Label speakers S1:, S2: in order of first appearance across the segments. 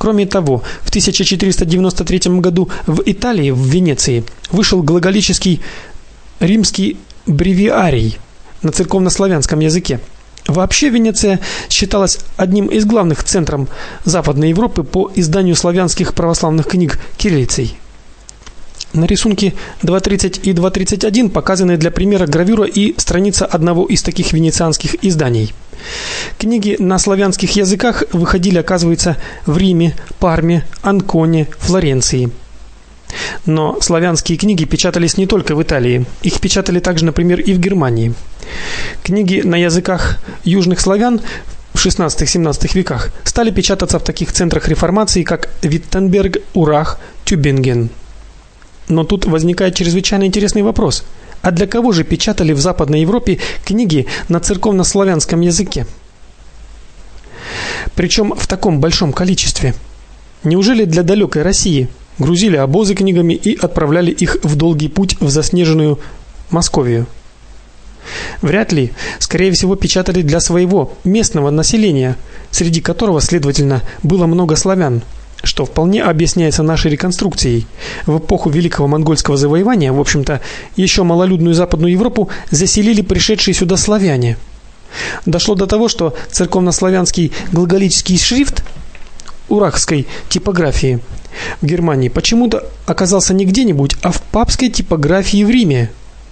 S1: Кроме того, в 1493 году в Италии, в Венеции, вышел глаголический римский бревиарий на церковнославянском языке. Вообще Венеция считалась одним из главных центров Западной Европы по изданию славянских православных книг кириллицей. На рисунке 2.30 и 2.31 показаны для примера гравюра и страница одного из таких венецианских изданий. Книги на славянских языках выходили, оказывается, в Риме, Парме, Анконе, Флоренции. Но славянские книги печатались не только в Италии. Их печатали также, например, и в Германии. Книги на языках южных славян в XVI-XVII веках стали печататься в таких центрах реформации, как Виттенберг, Урах, Тюбинген. Но тут возникает чрезвычайно интересный вопрос. А для кого же печатали в Западной Европе книги на церковнославянском языке? Причем в таком большом количестве. Неужели для далекой России? Грузили обозы книгами и отправляли их в долгий путь в заснеженную Московию. Вряд ли, скорее всего, печатали для своего местного населения, среди которого, следовательно, было много славян, что вполне объясняется нашей реконструкцией. В эпоху Великого монгольского завоевания, в общем-то, еще малолюдную Западную Европу заселили пришедшие сюда славяне. Дошло до того, что церковнославянский глаголический шрифт урахской типографии в Германии почему-то оказался не где-нибудь, а в папской типографии в Риме.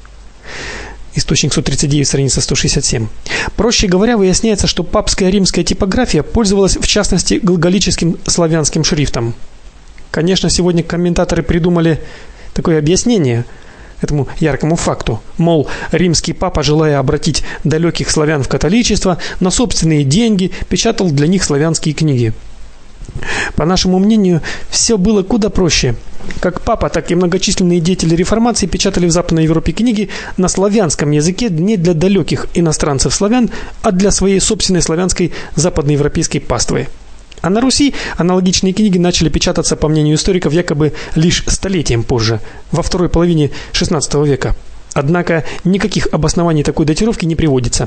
S1: Источник 139, страница 167. Проще говоря, выясняется, что папская римская типография пользовалась в частности глаголическим славянским шрифтом. Конечно, сегодня комментаторы придумали такое объяснение этому яркому факту. Мол, римский папа, желая обратить далеких славян в католичество, на собственные деньги печатал для них славянские книги. По нашему мнению, все было куда проще. Как папа, так и многочисленные деятели реформации печатали в Западной Европе книги на славянском языке не для далеких иностранцев-славян, а для своей собственной славянской западноевропейской паствы. А на Руси аналогичные книги начали печататься, по мнению историков, якобы лишь столетием позже, во второй половине XVI века. Однако никаких обоснований такой датировки не приводится.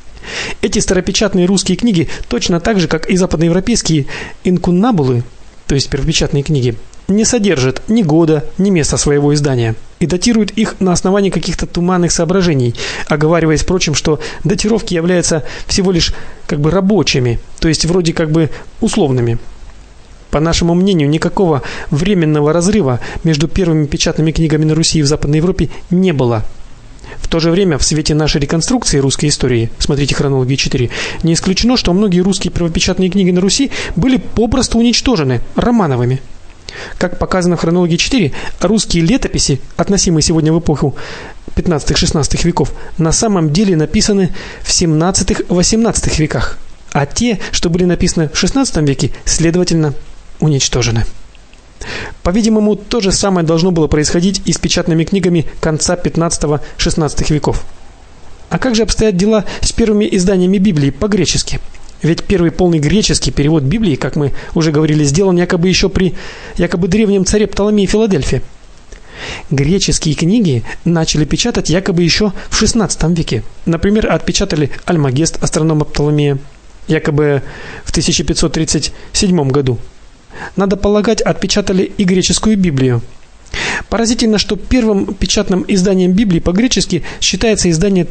S1: Эти старопечатные русские книги, точно так же, как и западноевропейские инкуннабулы, то есть первопечатные книги, не содержат ни года, ни места своего издания и датируют их на основании каких-то туманных соображений, оговариваясь, впрочем, что датировки являются всего лишь рабочими, то есть вроде условными. По нашему мнению, никакого временного разрыва между первыми печатными книгами на Руси и в Западной Европе не было. В то же время, в свете нашей реконструкции русской истории, смотрите хронологию 4, не исключено, что многие русские первопечатные книги на Руси были попросту уничтожены Романовыми. Как показано в хронологии 4, русские летописи, относимые сегодня в эпоху 15-16 веков, на самом деле написаны в 17-18 веках, а те, что были написаны в 16 веке, следовательно, уничтожены. По-видимому, то же самое должно было происходить и с печатными книгами конца 15-16 веков. А как же обстоят дела с первыми изданиями Библии по-гречески? Ведь первый полный греческий перевод Библии, как мы уже говорили, сделан якобы еще при древнем царе Птолемее Филадельфе. Греческие книги начали печатать якобы еще в XVI веке. Например, отпечатали Альмагест астронома Птолемея якобы в 1537 году. Надо полагать, отпечатали и греческую Библию. Поразительно, что первым печатным изданием Библии по-гречески считается издание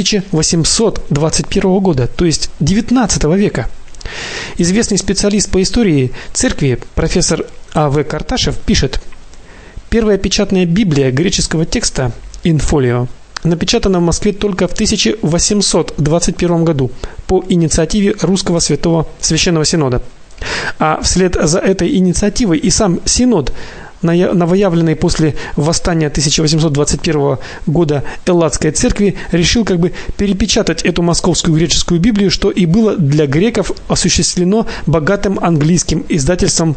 S1: 1821 года, то есть XIX века. Известный специалист по истории церкви профессор А.В. Карташев пишет: первая печатная Библия греческого текста in folio напечатана в Москве только в 1821 году по инициативе Русского Священного Синода. А вслед за этой инициативой и сам Синод, новоявленный после восстания 1821 года Элладской церкви, решил перепечатать эту московскую греческую Библию, что и было для греков осуществлено богатым английским издательством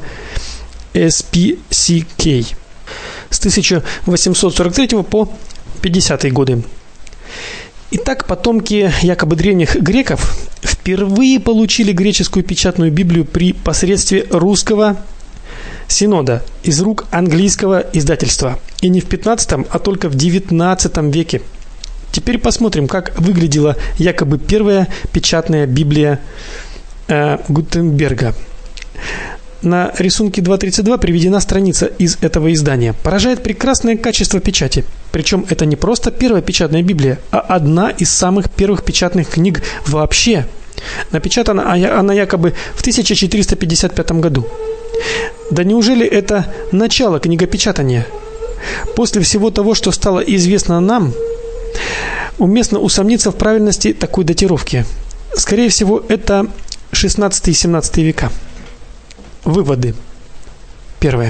S1: SPCK с 1843 по 50-е годы. Итак, потомки якобы древних греков впервые получили греческую печатную Библию при посредстве Русского Синода из рук английского издательства. И не в 15, а только в 19 веке. Теперь посмотрим, как выглядела якобы первая печатная Библия Гутенберга. На рисунке 2.32 приведена страница из этого издания. Поражает прекрасное качество печати. Причем это не просто первая печатная Библия, а одна из самых первых печатных книг вообще. Напечатана она якобы в 1455 году. Да неужели это начало книгопечатания? После всего того, что стало известно нам, уместно усомниться в правильности такой датировки. Скорее всего, это 16 и 17 века. Выводы. Первое.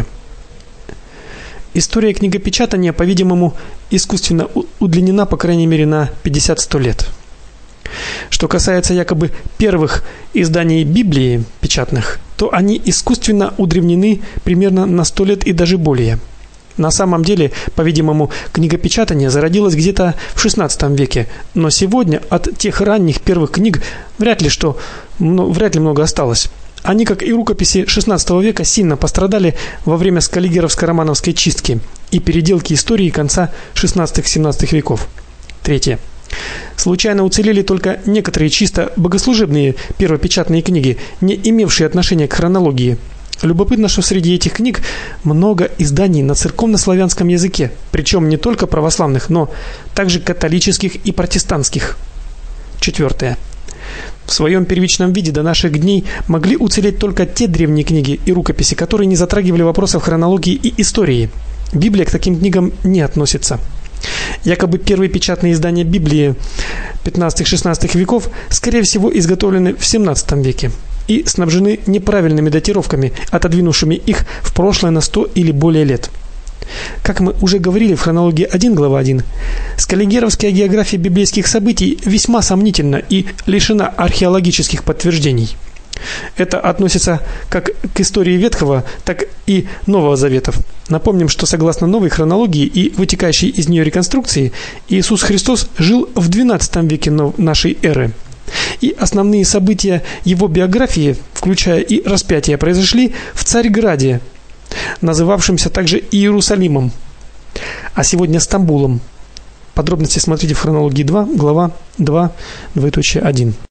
S1: История книгопечатания, по-видимому, искусственно удлинена, по крайней мере, на 50-100 лет. Что касается якобы первых изданий Библии печатных, то они искусственно удревнены примерно на 100 лет и даже более. На самом деле, по-видимому, книгопечатание зародилось где-то в XVI веке, но сегодня от тех ранних первых книг вряд ли много осталось. Они, как и рукописи XVI века, сильно пострадали во время скаллигеровско-романовской чистки и переделки истории конца XVI-XVII веков. Третье. Случайно уцелели только некоторые чисто богослужебные первопечатные книги, не имевшие отношения к хронологии. Любопытно, что среди этих книг много изданий на церковнославянском языке, причем не только православных, но также католических и протестантских. Четвертое. В своем первичном виде до наших дней могли уцелеть только те древние книги и рукописи, которые не затрагивали вопросов хронологии и истории. Библия к таким книгам не относится. Якобы первые печатные издания Библии 15-16 веков, скорее всего, изготовлены в 17 веке и снабжены неправильными датировками, отодвинувшими их в прошлое на 100 или более лет. Как мы уже говорили в хронологии 1, глава 1, скаллигеровская география библейских событий весьма сомнительна и лишена археологических подтверждений. Это относится как к истории Ветхого, так и Нового Заветов. Напомним, что согласно новой хронологии и вытекающей из нее реконструкции, Иисус Христос жил в XII веке нашей эры. И основные события его биографии, включая и распятие, произошли в Царьграде, называвшемся также Иерусалимом, а сегодня Стамбулом. Подробности смотрите в хронологии 2, глава 2, 1.